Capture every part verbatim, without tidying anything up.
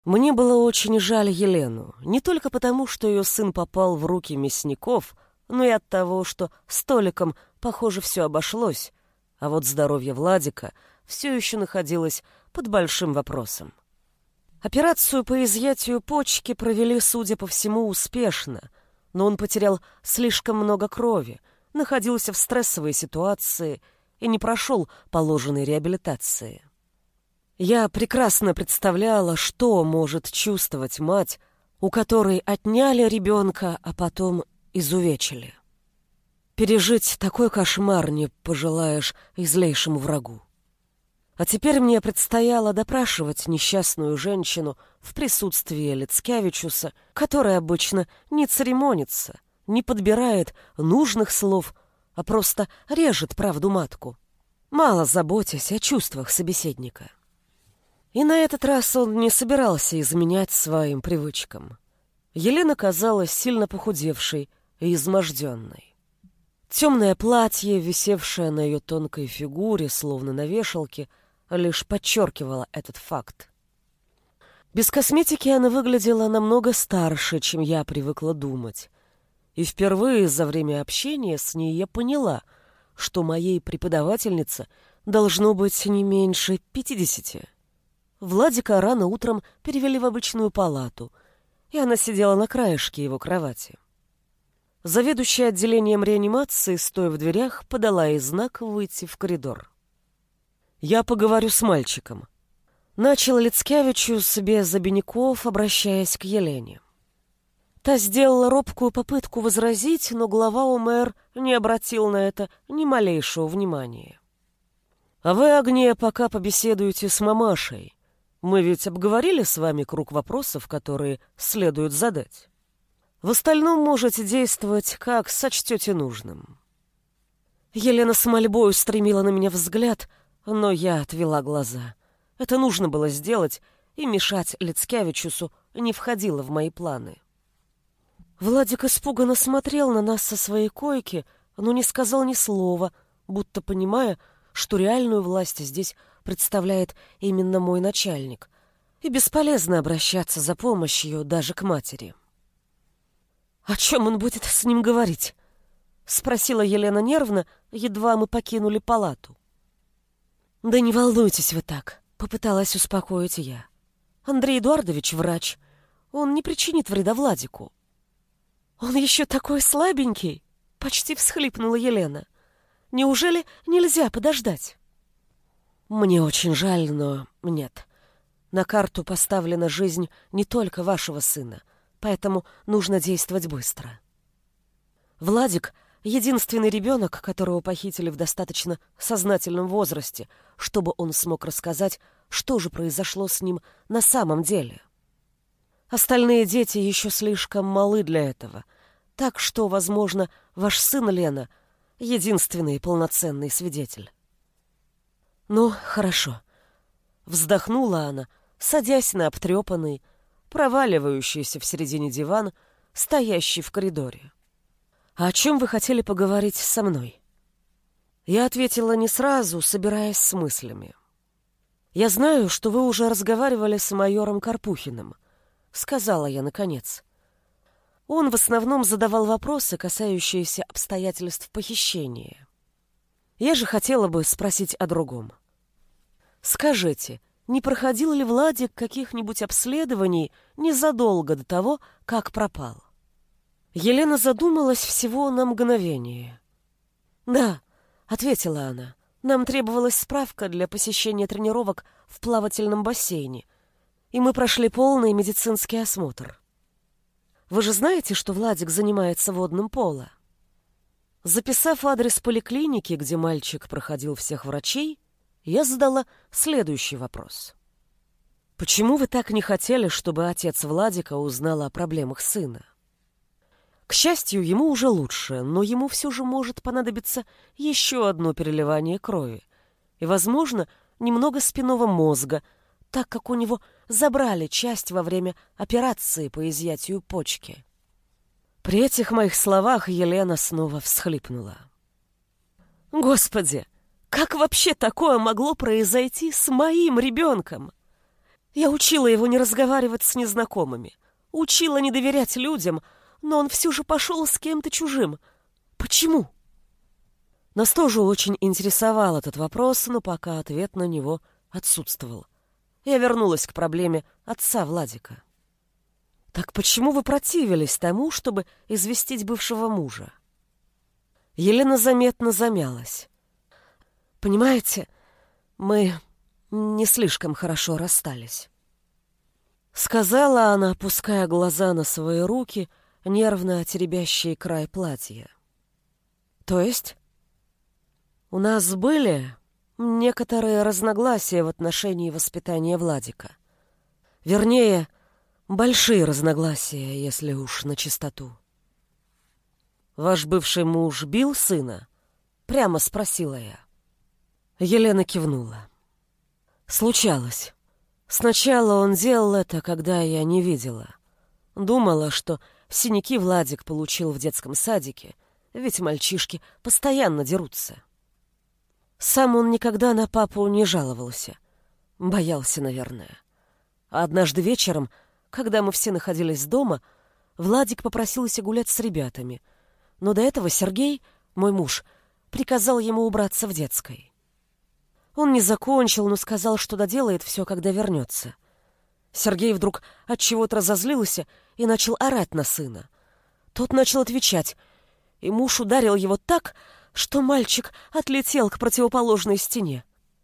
Мне было очень жаль Елену, не только потому, что ее сын попал в руки мясников, но и от того, что с Толиком, похоже, все обошлось, а вот здоровье Владика все еще находилось под большим вопросом. Операцию по изъятию почки провели, судя по всему, успешно, но он потерял слишком много крови, находился в стрессовой ситуации и не прошел положенной реабилитации. Я прекрасно представляла, что может чувствовать мать, у которой отняли ребенка, а потом изувечили. Пережить такой кошмар не пожелаешь и злейшему врагу. А теперь мне предстояло допрашивать несчастную женщину в присутствии Лицкевичуса, который обычно не церемонится, не подбирает нужных слов, а просто режет правду матку, мало заботясь о чувствах собеседника. И на этот раз он не собирался изменять своим привычкам. Елена казалась сильно похудевшей и изможденной. Темное платье, висевшее на ее тонкой фигуре, словно на вешалке, лишь подчеркивало этот факт. Без косметики она выглядела намного старше, чем я привыкла думать. И впервые за время общения с ней я поняла, что моей преподавательнице должно быть не меньше пятидесяти. Владика рано утром перевели в обычную палату, и она сидела на краешке его кровати. Заведующая отделением реанимации, стоя в дверях, подала ей знак выйти в коридор. «Я поговорю с мальчиком», — начал Лицкевичус без обиняков, обращаясь к Елене. Та сделала робкую попытку возразить, но глава ОМР не обратил на это ни малейшего внимания. «А вы, Агния, пока побеседуете с мамашей. Мы ведь обговорили с вами круг вопросов, которые следует задать. В остальном можете действовать, как сочтете нужным». Елена с мольбой устремила на меня взгляд, но я отвела глаза. Это нужно было сделать, и мешать Лицкевичусу не входило в мои планы. Владик испуганно смотрел на нас со своей койки, но не сказал ни слова, будто понимая, что реальную власть здесь представляет именно мой начальник, и бесполезно обращаться за помощью даже к матери. «О чем он будет с ним говорить?» — спросила Елена нервно, едва мы покинули палату. «Да не волнуйтесь вы так», — попыталась успокоить я. «Андрей Эдуардович врач, он не причинит вреда Владику». «Он еще такой слабенький!» — почти всхлипнула Елена. «Неужели нельзя подождать?» «Мне очень жаль, но нет. На карту поставлена жизнь не только вашего сына, поэтому нужно действовать быстро. Владик — единственный ребенок, которого похитили в достаточно сознательном возрасте, чтобы он смог рассказать, что же произошло с ним на самом деле. Остальные дети еще слишком малы для этого, так что, возможно, ваш сын Лена — единственный полноценный свидетель». «Ну, хорошо», — вздохнула она, садясь на обтрепанный, проваливающийся в середине диван, стоящий в коридоре. «А о чем вы хотели поговорить со мной?» Я ответила не сразу, собираясь с мыслями. «Я знаю, что вы уже разговаривали с майором Карпухиным», — сказала я наконец. Он в основном задавал вопросы, касающиеся обстоятельств похищения. Я же хотела бы спросить о другом. Скажите, не проходил ли Владик каких-нибудь обследований незадолго до того, как пропал? Елена задумалась всего на мгновение. «Да», — ответила она, — «нам требовалась справка для посещения тренировок в плавательном бассейне, и мы прошли полный медицинский осмотр. Вы же знаете, что Владик занимается водным поло?» Записав адрес поликлиники, где мальчик проходил всех врачей, я задала следующий вопрос. «Почему вы так не хотели, чтобы отец Владика узнал о проблемах сына? К счастью, ему уже лучше, но ему все же может понадобиться еще одно переливание крови и, возможно, немного спинного мозга, так как у него забрали часть во время операции по изъятию почки». При этих моих словах Елена снова всхлипнула. «Господи, как вообще такое могло произойти с моим ребенком? Я учила его не разговаривать с незнакомыми, учила не доверять людям, но он все же пошел с кем-то чужим. Почему? Нас тоже очень интересовал этот вопрос, но пока ответ на него отсутствовал. Я вернулась к проблеме отца Владика. Так почему вы противились тому, чтобы известить бывшего мужа? Елена заметно замялась. Понимаете, мы не слишком хорошо расстались. Сказала она, опуская глаза на свои руки, нервно теребящие край платья. То есть? У нас были некоторые разногласия в отношении воспитания Владика. Вернее, большие разногласия, если уж на чистоту. «Ваш бывший муж бил сына?» — прямо спросила я. Елена кивнула. Случалось. Сначала он делал это, когда я не видела. Думала, что синяки Владик получил в детском садике, ведь мальчишки постоянно дерутся. Сам он никогда на папу не жаловался. Боялся, наверное. А однажды вечером, когда мы все находились дома, Владик попросился гулять с ребятами, но до этого Сергей, мой муж, приказал ему убраться в детской. Он не закончил, но сказал, что доделает все, когда вернется. Сергей вдруг от чего-то разозлился и начал орать на сына. Тот начал отвечать, и муж ударил его так, что мальчик отлетел к противоположной стене.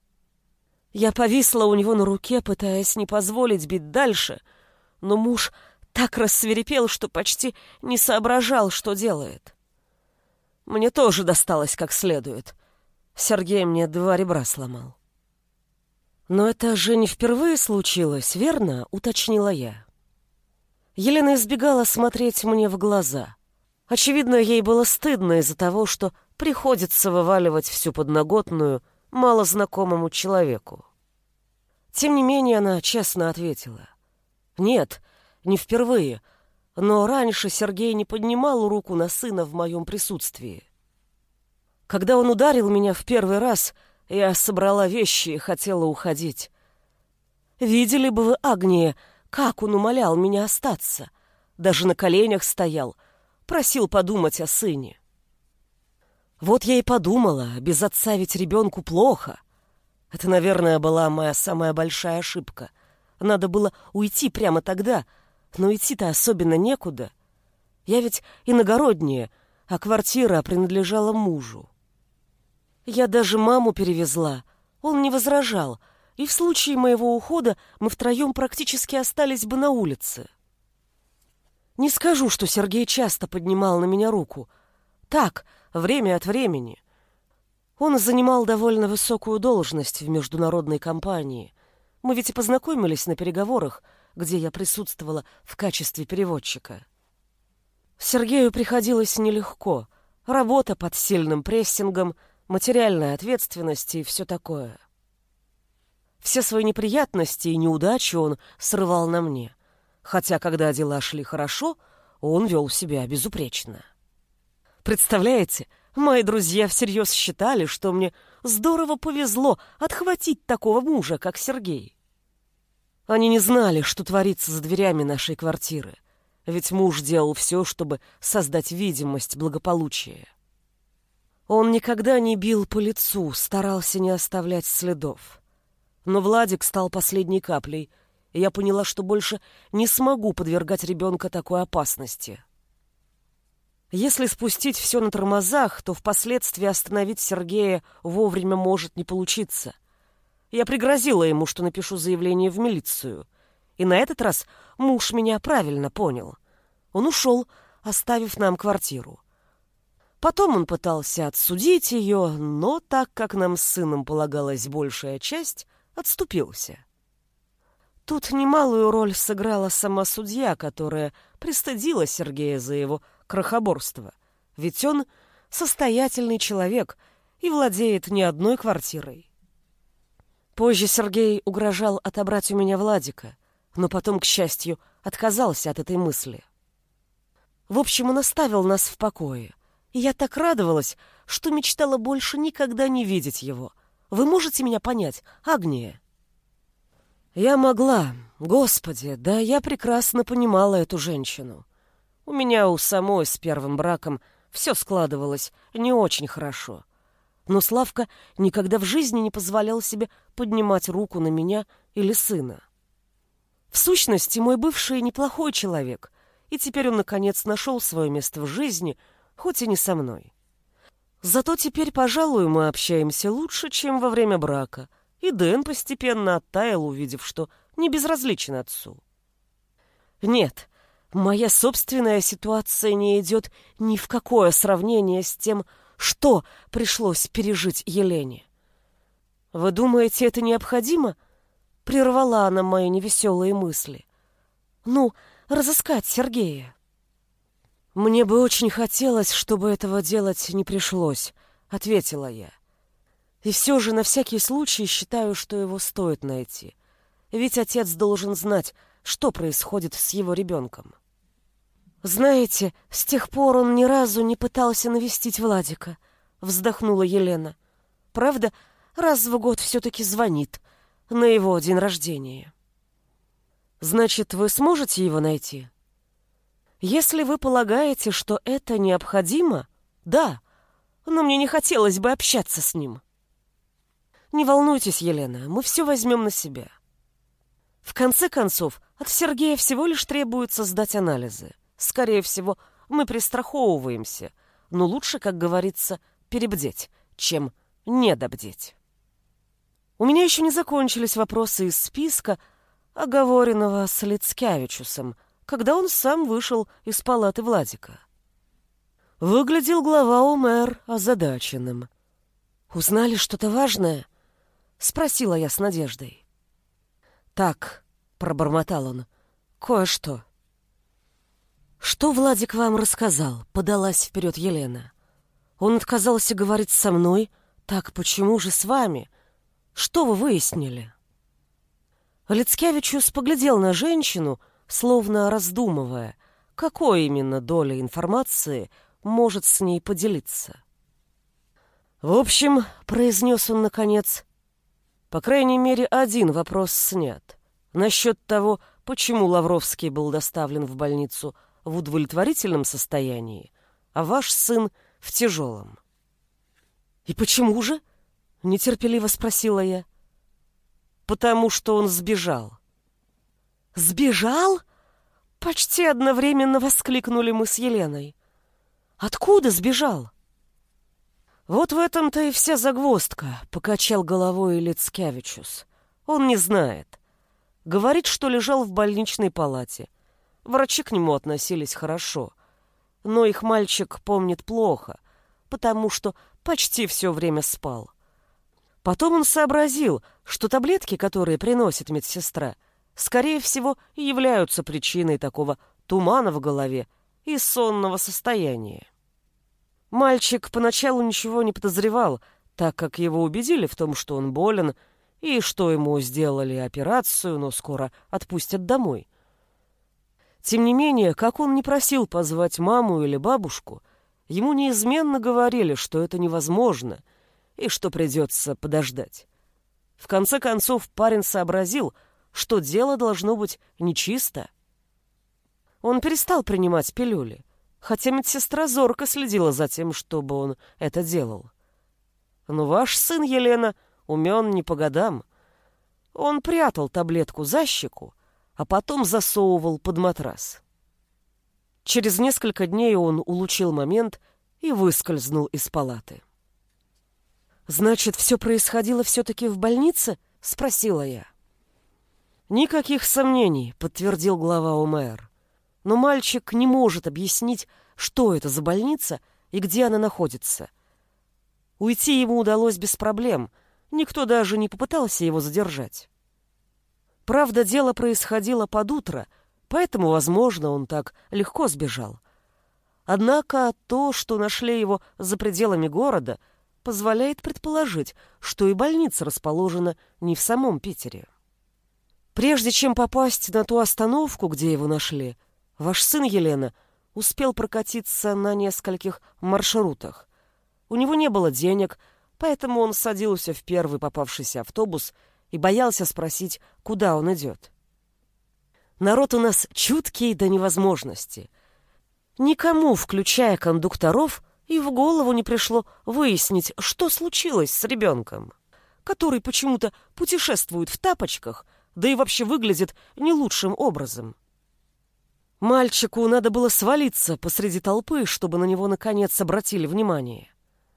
Я повисла у него на руке, пытаясь не позволить бить дальше, но муж так рассвирепел, что почти не соображал, что делает. Мне тоже досталось как следует. Сергей мне два ребра сломал. «Но это же не впервые случилось, верно?» — уточнила я. Елена избегала смотреть мне в глаза. Очевидно, ей было стыдно из-за того, что приходится вываливать всю подноготную малознакомому человеку. Тем не менее, она честно ответила. «Нет, не впервые, но раньше Сергей не поднимал руку на сына в моем присутствии. Когда он ударил меня в первый раз, я собрала вещи и хотела уходить. Видели бы вы, Агния, как он умолял меня остаться. Даже на коленях стоял, просил подумать о сыне. Вот я и подумала, без отца ведь ребенку плохо. Это, наверное, была моя самая большая ошибка. Надо было уйти прямо тогда, но идти-то особенно некуда. Я ведь иногородняя, а квартира принадлежала мужу. Я даже маму перевезла, он не возражал, и в случае моего ухода мы втроем практически остались бы на улице. Не скажу, что Сергей часто поднимал на меня руку. Так, время от времени. Он занимал довольно высокую должность в международной компании. Мы ведь и познакомились на переговорах, где я присутствовала в качестве переводчика. Сергею приходилось нелегко. Работа под сильным прессингом, материальная ответственность и все такое. Все свои неприятности и неудачи он срывал на мне. Хотя, когда дела шли хорошо, он вел себя безупречно. Представляете, мои друзья всерьез считали, что мне здорово повезло отхватить такого мужа, как Сергей. Они не знали, что творится за дверями нашей квартиры, ведь муж делал все, чтобы создать видимость благополучия. Он никогда не бил по лицу, старался не оставлять следов. Но Владик стал последней каплей, и я поняла, что больше не смогу подвергать ребенка такой опасности. Если спустить все на тормозах, то впоследствии остановить Сергея вовремя может не получиться. Я пригрозила ему, что напишу заявление в милицию. И на этот раз муж меня правильно понял. Он ушел, оставив нам квартиру. Потом он пытался отсудить ее, но так как нам с сыном полагалась большая часть, отступился. Тут немалую роль сыграла сама судья, которая пристыдила Сергея за его крохоборство, ведь он состоятельный человек и владеет не одной квартирой. Позже Сергей угрожал отобрать у меня Владика, но потом, к счастью, отказался от этой мысли. В общем, он оставил нас в покое, и я так радовалась, что мечтала больше никогда не видеть его. Вы можете меня понять, Агния? Я могла, Господи, да я прекрасно понимала эту женщину. У меня у самой с первым браком все складывалось не очень хорошо. Но Славка никогда в жизни не позволял себе поднимать руку на меня или сына. В сущности, мой бывший неплохой человек, и теперь он, наконец, нашел свое место в жизни, хоть и не со мной. Зато теперь, пожалуй, мы общаемся лучше, чем во время брака, и Дэн постепенно оттаял, увидев, что не безразличен отцу. Нет, моя собственная ситуация не идет ни в какое сравнение с тем, что пришлось пережить Елене. «Вы думаете, это необходимо?» — прервала она мои невеселые мысли. «Ну, разыскать Сергея». «Мне бы очень хотелось, чтобы этого делать не пришлось», — ответила я. «И все же на всякий случай считаю, что его стоит найти. Ведь отец должен знать, что происходит с его ребенком». «Знаете, с тех пор он ни разу не пытался навестить Владика», — вздохнула Елена. «Правда, раз в год все-таки звонит на его день рождения». «Значит, вы сможете его найти?» «Если вы полагаете, что это необходимо, да, но мне не хотелось бы общаться с ним». «Не волнуйтесь, Елена, мы все возьмем на себя. В конце концов, от Сергея всего лишь требуется сдать анализы. Скорее всего, мы пристраховываемся, но лучше, как говорится, перебдеть, чем недобдеть». У меня еще не закончились вопросы из списка, оговоренного с Лицкевичусом, когда он сам вышел из палаты Владика. Выглядел глава ОМЭР озадаченным. «Узнали что-то важное?» — спросила я с надеждой. «Так», — пробормотал он, — «кое-что». «Что Владик вам рассказал?» — подалась вперед Елена. «Он отказался говорить со мной. Так почему же с вами? Что вы выяснили?» Лицкевичус поглядел на женщину, словно раздумывая, какой именно долей информации может с ней поделиться. «В общем, — произнес он наконец, — по крайней мере, один вопрос снят. Насчет того, почему Лавровский был доставлен в больницу в удовлетворительном состоянии, а ваш сын в тяжелом». «И почему же?» — нетерпеливо спросила я. «Потому что он сбежал». «Сбежал?» — почти одновременно воскликнули мы с Еленой. «Откуда сбежал?» «Вот в этом-то и вся загвоздка», — покачал головой Лицкевичус. «Он не знает. Говорит, что лежал в больничной палате. Врачи к нему относились хорошо. Но их мальчик помнит плохо, потому что почти все время спал. Потом он сообразил, что таблетки, которые приносит медсестра, скорее всего, являются причиной такого тумана в голове и сонного состояния. Мальчик поначалу ничего не подозревал, так как его убедили в том, что он болен, и что ему сделали операцию, но скоро отпустят домой. Тем не менее, как он не просил позвать маму или бабушку, ему неизменно говорили, что это невозможно и что придется подождать. В конце концов, парень сообразил, что дело должно быть нечисто. Он перестал принимать пилюли, хотя медсестра зорко следила за тем, чтобы он это делал. Но ваш сын, Елена, умен не по годам. Он прятал таблетку за щеку, а потом засовывал под матрас. Через несколько дней он улучил момент и выскользнул из палаты. «Значит, все происходило все-таки в больнице?» — спросила я. «Никаких сомнений», — подтвердил глава ОМЭР. «Но мальчик не может объяснить, что это за больница и где она находится. Уйти ему удалось без проблем, никто даже не попытался его задержать. Правда, дело происходило под утро, поэтому, возможно, он так легко сбежал. Однако то, что нашли его за пределами города, позволяет предположить, что и больница расположена не в самом Питере. Прежде чем попасть на ту остановку, где его нашли, ваш сын, Елена, успел прокатиться на нескольких маршрутах. У него не было денег, поэтому он садился в первый попавшийся автобус и боялся спросить, куда он идет. Народ у нас чуткий до невозможности. Никому, включая кондукторов, и в голову не пришло выяснить, что случилось с ребенком, который почему-то путешествует в тапочках, да и вообще выглядит не лучшим образом. Мальчику надо было свалиться посреди толпы, чтобы на него наконец обратили внимание.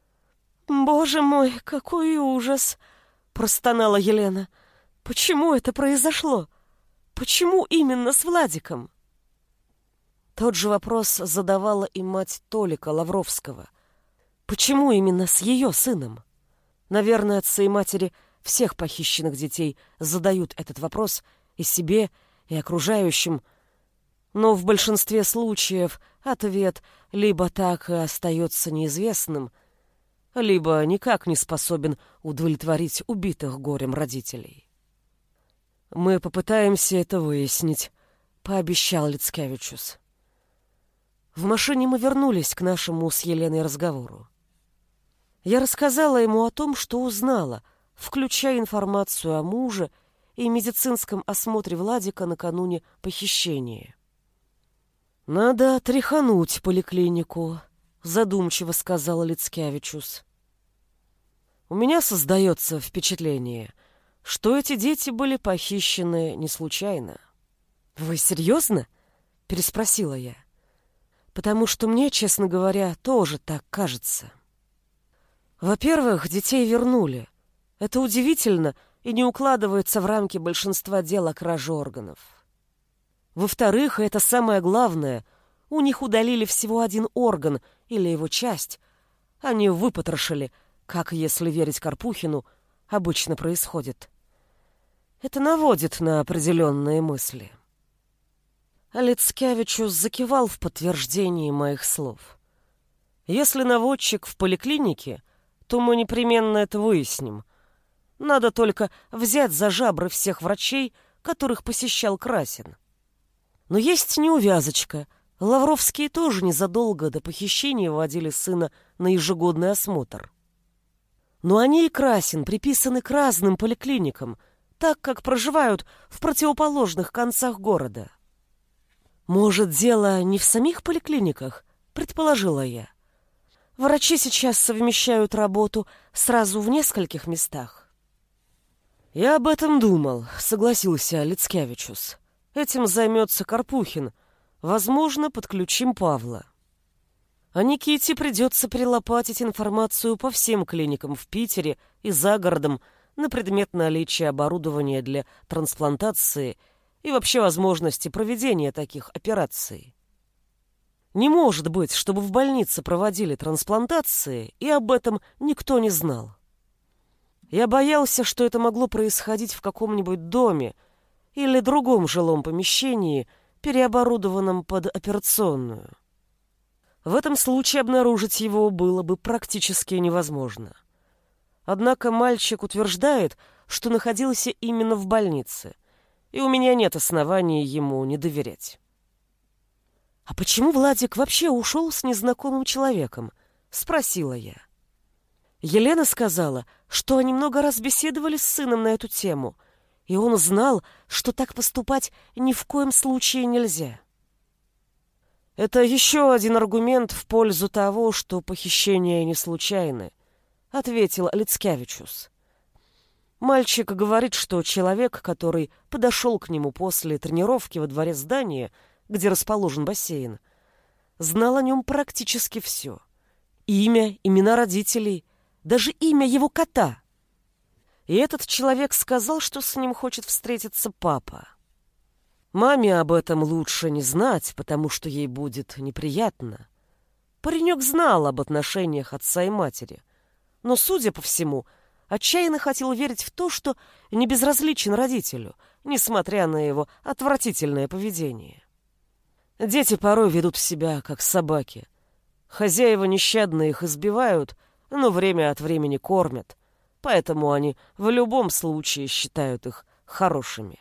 «Боже мой, какой ужас!» — простонала Елена. «Почему это произошло? Почему именно с Владиком?» Тот же вопрос задавала и мать Толика Лавровского. Почему именно с ее сыном? Наверное, отцы и матери всех похищенных детей задают этот вопрос и себе, и окружающим, но в большинстве случаев ответ либо так и остается неизвестным, либо никак не способен удовлетворить убитых горем родителей. «Мы попытаемся это выяснить», — пообещал Лицкевичус. В машине мы вернулись к нашему с Еленой разговору. Я рассказала ему о том, что узнала, включая информацию о муже и медицинском осмотре Владика накануне похищения. «Надо тряхануть поликлинику», — задумчиво сказал Лицкевичус. «У меня создается впечатление, что эти дети были похищены не случайно». «Вы серьезно?» — переспросила я. «Потому что мне, честно говоря, тоже так кажется». Во-первых, детей вернули. Это удивительно и не укладывается в рамки большинства дел о краже органов. Во-вторых, и это самое главное, у них удалили всего один орган или его часть. Они выпотрошили, как, если верить Карпухину, обычно происходит. Это наводит на определенные мысли. Лицкевичус закивал в подтверждении моих слов. Если наводчик в поликлинике, то мы непременно это выясним. Надо только взять за жабры всех врачей, которых посещал Красин. Но есть неувязочка. Лавровские тоже незадолго до похищения водили сына на ежегодный осмотр. Но они и Красин приписаны к разным поликлиникам, так как проживают в противоположных концах города. Может, дело не в самих поликлиниках, предположила я. Врачи сейчас совмещают работу сразу в нескольких местах. Я об этом думал, согласился Лицкевичус. Этим займется Карпухин. Возможно, подключим Павла. А Никите придется перелопатить информацию по всем клиникам в Питере и за городом на предмет наличия оборудования для трансплантации и вообще возможности проведения таких операций. Не может быть, чтобы в больнице проводили трансплантации, и об этом никто не знал. Я боялся, что это могло происходить в каком-нибудь доме или другом жилом помещении, переоборудованном под операционную. В этом случае обнаружить его было бы практически невозможно. Однако мальчик утверждает, что находился именно в больнице, и у меня нет оснований ему не доверять. «А почему Владик вообще ушел с незнакомым человеком?» — спросила я. Елена сказала, что они много раз беседовали с сыном на эту тему, и он знал, что так поступать ни в коем случае нельзя. «Это еще один аргумент в пользу того, что похищения не случайны», — ответил Лицкевичус. Мальчик говорит, что человек, который подошел к нему после тренировки во дворе здания, где расположен бассейн, знал о нем практически все. Имя, имена родителей, даже имя его кота. И этот человек сказал, что с ним хочет встретиться папа. Маме об этом лучше не знать, потому что ей будет неприятно. Паренек знал об отношениях отца и матери, но, судя по всему, отчаянно хотел верить в то, что не безразличен родителю, несмотря на его отвратительное поведение. Дети порой ведут себя, как собаки. Хозяева нещадно их избивают, но время от времени кормят, поэтому они в любом случае считают их хорошими.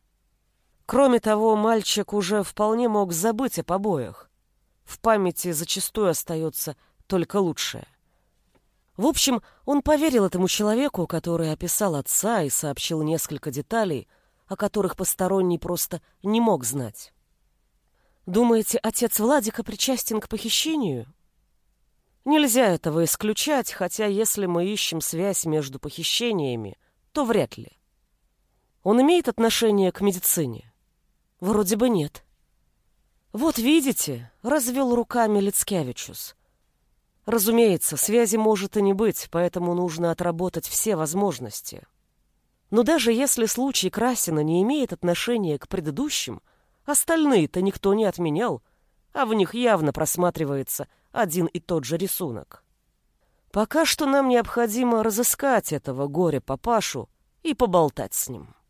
Кроме того, мальчик уже вполне мог забыть о побоях. В памяти зачастую остается только лучшее. В общем, он поверил этому человеку, который описал отца и сообщил несколько деталей, о которых посторонний просто не мог знать. Думаете, отец Владика причастен к похищению? Нельзя этого исключать, хотя если мы ищем связь между похищениями, то вряд ли. Он имеет отношение к медицине? Вроде бы нет. Вот видите, развел руками Лицкевичус. Разумеется, связи может и не быть, поэтому нужно отработать все возможности. Но даже если случай Красина не имеет отношения к предыдущим, остальные-то никто не отменял, а в них явно просматривается один и тот же рисунок. Пока что нам необходимо разыскать этого горя-папашу и поболтать с ним.